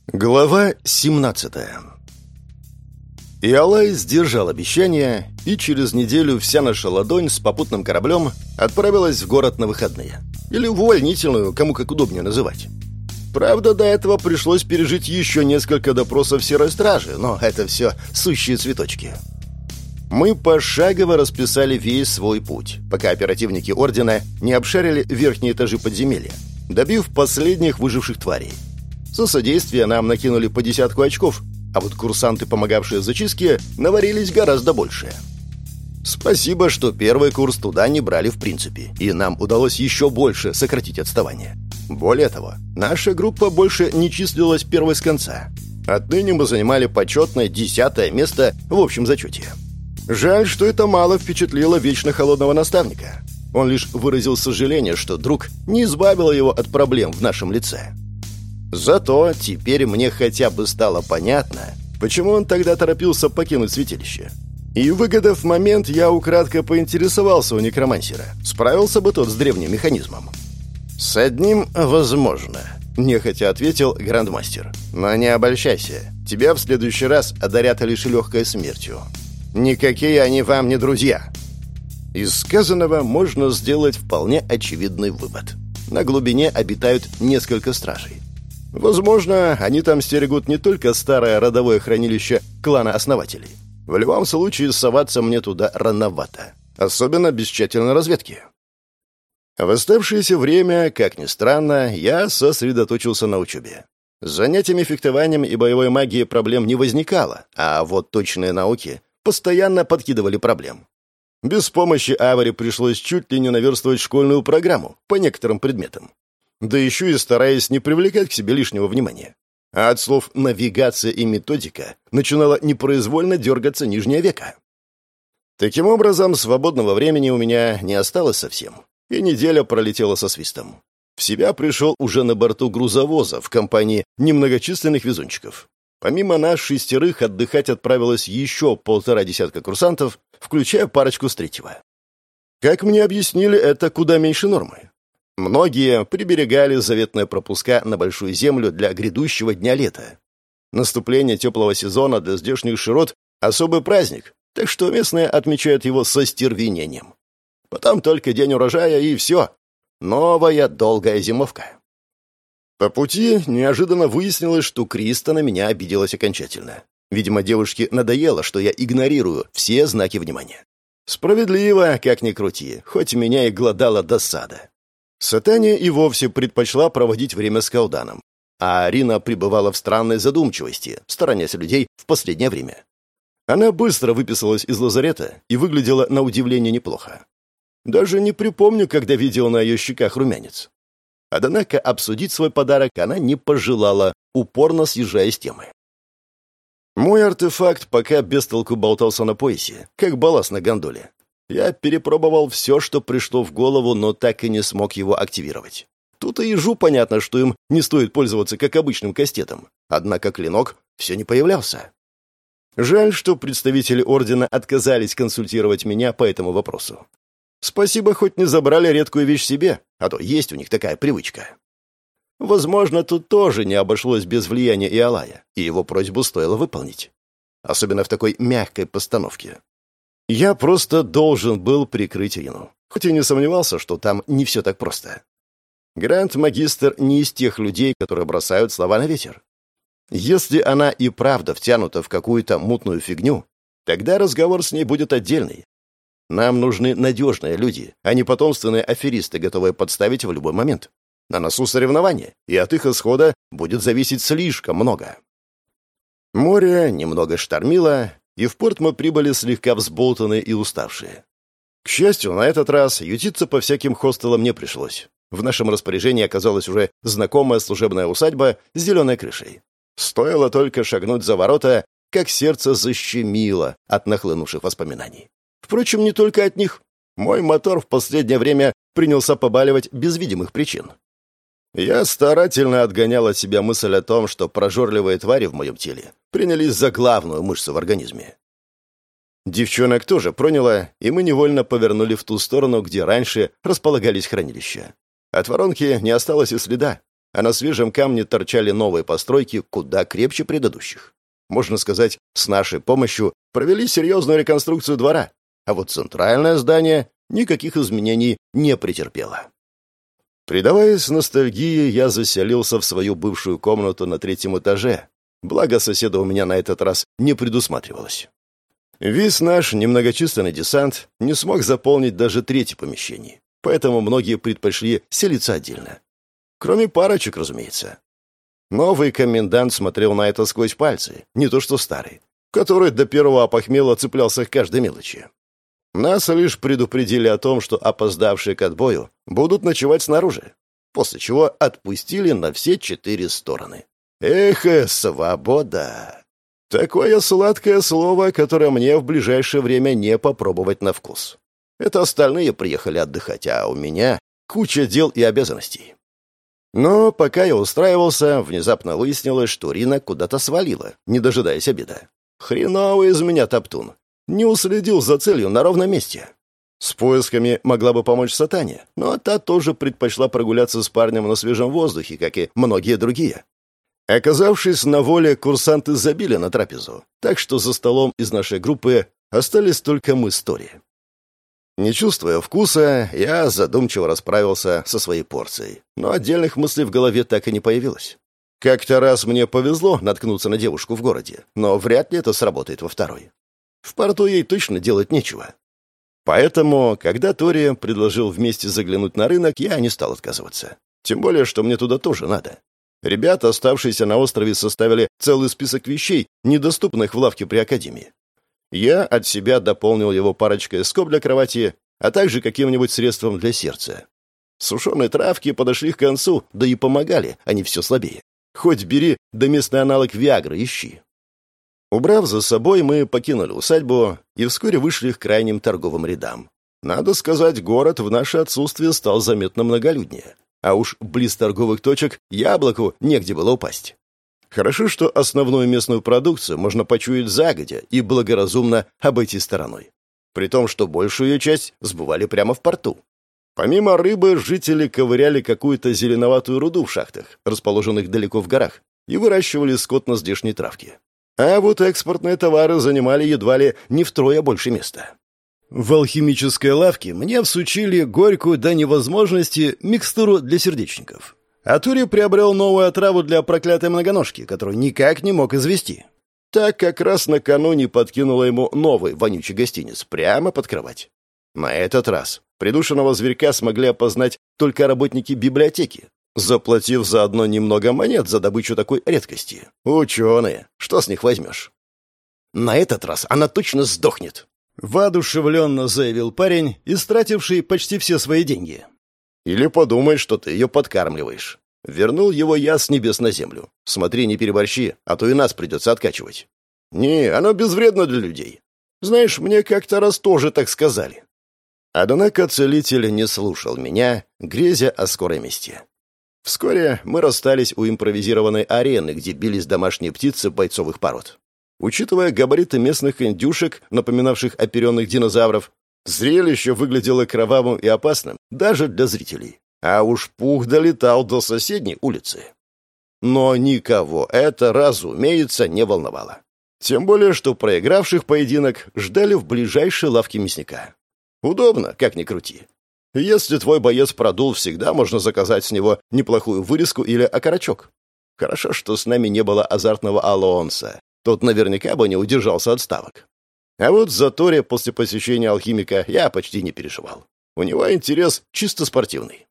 Глава 17. Иолай сдержал обещание, и через неделю вся наша ладонь с попутным кораблем отправилась в город на выходные. Или в увольнительную, кому как удобнее называть. Правда, до этого пришлось пережить еще несколько допросов серой стражи, но это все сущие цветочки. Мы пошагово расписали весь свой путь, пока оперативники Ордена не обшарили верхние этажи подземелья, добив последних выживших тварей. За содействие нам накинули по 10 очков, а вот курсанты, помогавшие в зачистке, наварились гораздо больше. Спасибо, что первый курс туда не брали в принципе, и нам удалось еще больше сократить отставание. Более того, наша группа больше не числилась первой с конца. Отныне мы занимали почетное 10-е место в общем зачете. Жаль, что это мало впечатлило вечно холодного наставника. Он лишь выразил сожаление, что друг не избавил его от проблем в нашем лице. Зато теперь мне хотя бы стало понятно, почему он тогда торопился покинуть святилище. И, выгодав момент, я украдко поинтересовался у некромансера, справился бы тот с древним механизмом. «С одним возможно», — нехотя ответил грандмастер. «Но не обольщайся, тебя в следующий раз одарят лишь легкой смертью. Никакие они вам не друзья». Из сказанного можно сделать вполне очевидный вывод. На глубине обитают несколько стражей. Возможно, они там стерегут не только старое родовое хранилище клана основателей. В любом случае, соваться мне туда рановато. Особенно без тщательной разведки. В оставшееся время, как ни странно, я сосредоточился на учебе. С занятиями фехтованием и боевой магией проблем не возникало, а вот точные науки постоянно подкидывали проблем. Без помощи Авари пришлось чуть ли не наверстывать школьную программу по некоторым предметам. Да еще и стараясь не привлекать к себе лишнего внимания. А от слов «навигация» и «методика» начинала непроизвольно дергаться нижнее веко. Таким образом, свободного времени у меня не осталось совсем, и неделя пролетела со свистом. В себя пришел уже на борту грузовоза в компании немногочисленных везунчиков. Помимо нас 6 отдыхать отправилось еще 1,5 десятка курсантов, включая парочку с 3-го. Как мне объяснили, это куда меньше нормы. Многие приберегали заветные пропуска на Большую Землю для грядущего дня лета. Наступление теплого сезона для здешних широт — особый праздник, так что местные отмечают его со стервенением. Потом только день урожая, и все. Новая долгая зимовка. По пути неожиданно выяснилось, что Криста на меня обиделась окончательно. Видимо, девушке надоело, что я игнорирую все знаки внимания. Справедливо, как ни крути, хоть меня и глодала досада. Сатания и вовсе предпочла проводить время с Калданом, а Арина пребывала в странной задумчивости, сторонясь людей в последнее время. Она быстро выписалась из лазарета и выглядела на удивление неплохо. Даже не припомню, когда видел на ее щеках румянец. Однако обсудить свой подарок она не пожелала, упорно съезжая с темы. Мой артефакт пока без толку болтался на поясе, как балласт на гондоле. Я перепробовал все, что пришло в голову, но так и не смог его активировать. Тут и ежу понятно, что им не стоит пользоваться как обычным кастетом. Однако клинок все не появлялся. Жаль, что представители Ордена отказались консультировать меня по этому вопросу. Спасибо, хоть не забрали редкую вещь себе, а то есть у них такая привычка. Возможно, тут тоже не обошлось без влияния Иолая, и его просьбу стоило выполнить. Особенно в такой мягкой постановке. Я просто должен был прикрыть Рину, хоть и не сомневался, что там не все так просто. Гранд-магистр не из тех людей, которые бросают слова на ветер. Если она и правда втянута в какую-то мутную фигню, тогда разговор с ней будет отдельный. Нам нужны надежные люди, а не потомственные аферисты, готовые подставить в любой момент. На носу соревнования, и от их исхода будет зависеть слишком много. Море немного штормило, и в порт мы прибыли слегка взболтанные и уставшие. К счастью, на этот раз ютиться по всяким хостелам не пришлось. В нашем распоряжении оказалась уже знакомая служебная усадьба с зеленой крышей. Стоило только шагнуть за ворота, как сердце защемило от нахлынувших воспоминаний. Впрочем, не только от них. Мой мотор в последнее время принялся побаливать без видимых причин. Я старательно отгонял от себя мысль о том, что прожорливые твари в моем теле принялись за главную мышцу в организме. Девчонок тоже проняло, и мы невольно повернули в ту сторону, где раньше располагались хранилища. От воронки не осталось и следа. а на свежем камне торчали новые постройки куда крепче предыдущих. Можно сказать, с нашей помощью провели серьезную реконструкцию двора, а вот центральное здание никаких изменений не претерпело. Предаваясь ностальгии, я заселился в свою бывшую комнату на 3-м этаже, благо соседа у меня на этот раз не предусматривалось. Весь наш немногочисленный десант не смог заполнить даже 3-е помещение, поэтому многие предпочли селиться отдельно. Кроме парочек, разумеется. Новый комендант смотрел на это сквозь пальцы, не то что старый, который до первого опохмела цеплялся к каждой мелочи. Нас лишь предупредили о том, что опоздавшие к отбою будут ночевать снаружи, после чего отпустили на все 4 стороны. Эх, свобода! Такое сладкое слово, которое мне в ближайшее время не попробовать на вкус. Это остальные приехали отдыхать, а у меня куча дел и обязанностей. Но пока я устраивался, внезапно выяснилось, что Рина куда-то свалила, не дожидаясь обеда. Хреновый из меня топтун. Не уследил за целью на ровном месте. С поисками могла бы помочь Сатане, но та тоже предпочла прогуляться с парнем на свежем воздухе, как и многие другие. Оказавшись на воле, курсанты забили на трапезу, так что за столом из нашей группы остались только мы с Тори. Не чувствуя вкуса, я задумчиво расправился со своей порцией, но отдельных мыслей в голове так и не появилось. Как-то раз мне повезло наткнуться на девушку в городе, но вряд ли это сработает во второй. В порту ей точно делать нечего. Поэтому, когда Тори предложил вместе заглянуть на рынок, я не стал отказываться. Тем более, что мне туда тоже надо. Ребята, оставшиеся на острове, составили целый список вещей, недоступных в лавке при академии. Я от себя дополнил его парочкой скоб для кровати, а также каким-нибудь средством для сердца. Сушеные травки подошли к концу, да и помогали, они все слабее. Хоть бери, да местный аналог Виагры ищи. Убрав за собой, мы покинули усадьбу и вскоре вышли к крайним торговым рядам. Надо сказать, город в наше отсутствие стал заметно многолюднее. А уж близ торговых точек яблоку негде было упасть. Хорошо, что основную местную продукцию можно почуять загодя и благоразумно обойти стороной. При том, что большую ее часть сбывали прямо в порту. Помимо рыбы, жители ковыряли какую-то зеленоватую руду в шахтах, расположенных далеко в горах, и выращивали скот на здешней травке. А вот экспортные товары занимали едва ли не втрое больше места. В алхимической лавке мне всучили горькую до невозможности микстуру для сердечников. А Тури приобрел новую отраву для проклятой многоножки, которую никак не мог извести. Так как раз накануне подкинула ему новый вонючий гостиниц прямо под кровать. На этот раз придушенного зверька смогли опознать только работники библиотеки, заплатив заодно немного монет за добычу такой редкости. Ученые, что с них возьмешь? На этот раз она точно сдохнет, воодушевленно заявил парень, истративший почти все свои деньги. Или подумает, что ты ее подкармливаешь. Вернул его я с небес на землю. Смотри, не переборщи, а то и нас придется откачивать. Не, оно безвредно для людей. Знаешь, мне как-то раз тоже так сказали. Однако целитель не слушал меня, грезя о скорой мести. Вскоре мы расстались у импровизированной арены, где бились домашние птицы бойцовых пород. Учитывая габариты местных индюшек, напоминавших оперенных динозавров, зрелище выглядело кровавым и опасным даже для зрителей. А уж пух долетал до соседней улицы. Но никого это, разумеется, не волновало. Тем более, что проигравших поединок ждали в ближайшей лавке мясника. Удобно, как ни крути. Если твой боец продул, всегда можно заказать с него неплохую вырезку или окорочок. Хорошо, что с нами не было азартного Алонса. Тот наверняка бы не удержался от ставок. А вот за Тори после посещения алхимика я почти не переживал. У него интерес чисто спортивный.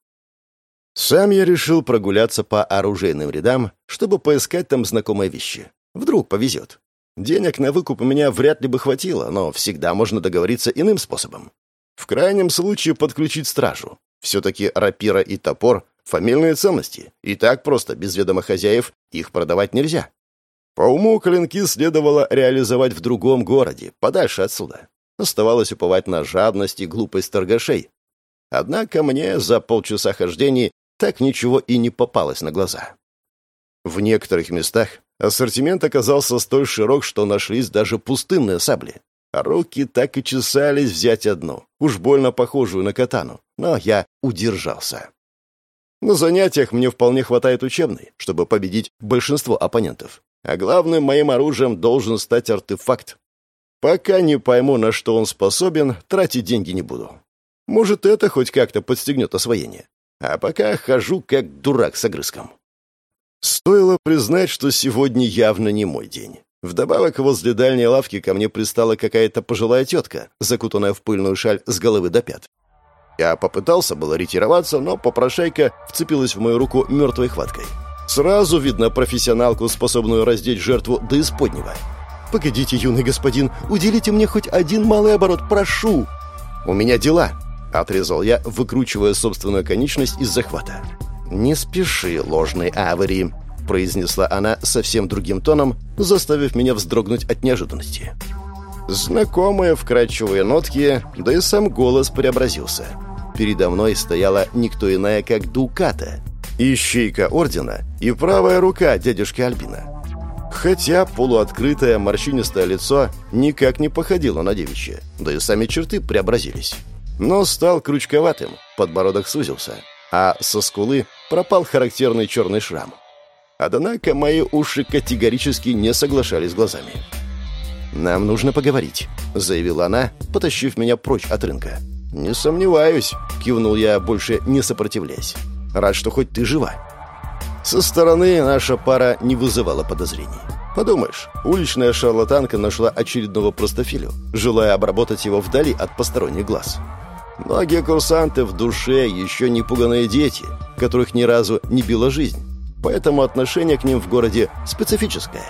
Сам я решил прогуляться по оружейным рядам, чтобы поискать там знакомые вещи. Вдруг повезет. Денег на выкуп у меня вряд ли бы хватило, но всегда можно договориться иным способом. В крайнем случае подключить стражу. Все-таки рапира и топор — фамильные ценности, и так просто, без ведома хозяев, их продавать нельзя. По уму клинки следовало реализовать в другом городе, подальше отсюда. Оставалось уповать на жадность и глупость торгашей. Однако мне за полчаса хождений так ничего и не попалось на глаза. В некоторых местах ассортимент оказался столь широк, что нашлись даже пустынные сабли. А руки так и чесались взять одну, уж больно похожую на катану, но я удержался. На занятиях мне вполне хватает учебной, чтобы победить большинство оппонентов. А главным моим оружием должен стать артефакт. Пока не пойму, на что он способен, тратить деньги не буду. Может, это хоть как-то подстегнет освоение. А пока хожу как дурак с огрызком. Стоило признать, что сегодня явно не мой день. Вдобавок, возле дальней лавки ко мне пристала какая-то пожилая тетка, закутанная в пыльную шаль с головы до пят. Я попытался было ретироваться, но попрошайка вцепилась в мою руку мертвой хваткой. Сразу видно профессионалку, способную раздеть жертву до исподнего. «Погодите, юный господин, уделите мне хоть один малый оборот, прошу!» «У меня дела!» — отрезал я, выкручивая собственную конечность из захвата. «Не спеши, ложный Авари», — произнесла она совсем другим тоном, заставив меня вздрогнуть от неожиданности. Знакомые вкрадчивые нотки, да и сам голос преобразился. Передо мной стояла никто иная, как Дуката, ищейка ордена и правая рука дядюшки Альбина. Хотя полуоткрытое морщинистое лицо никак не походило на девичье, да и сами черты преобразились. Нос стал крючковатым, подбородок сузился, а со скулы пропал характерный черный шрам. Однако мои уши категорически не соглашались с глазами. «Нам нужно поговорить», — заявила она, потащив меня прочь от рынка. «Не сомневаюсь», — кивнул я, больше не сопротивляясь. «Рад, что хоть ты жива». Со стороны наша пара не вызывала подозрений. Подумаешь, уличная шарлатанка нашла очередного простофилю, желая обработать его вдали от посторонних глаз. Многие курсанты в душе еще не пуганые дети, которых ни разу не била жизнь, поэтому отношение к ним в городе специфическое.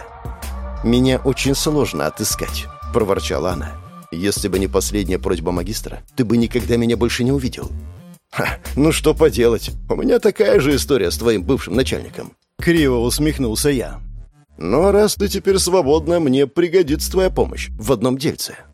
«Меня очень сложно отыскать», — проворчала она. «Если бы не последняя просьба магистра, ты бы никогда меня больше не увидел». «Ха, ну что поделать, у меня такая же история с твоим бывшим начальником». Криво усмехнулся я. «Но раз ты теперь свободна, мне пригодится твоя помощь в одном дельце».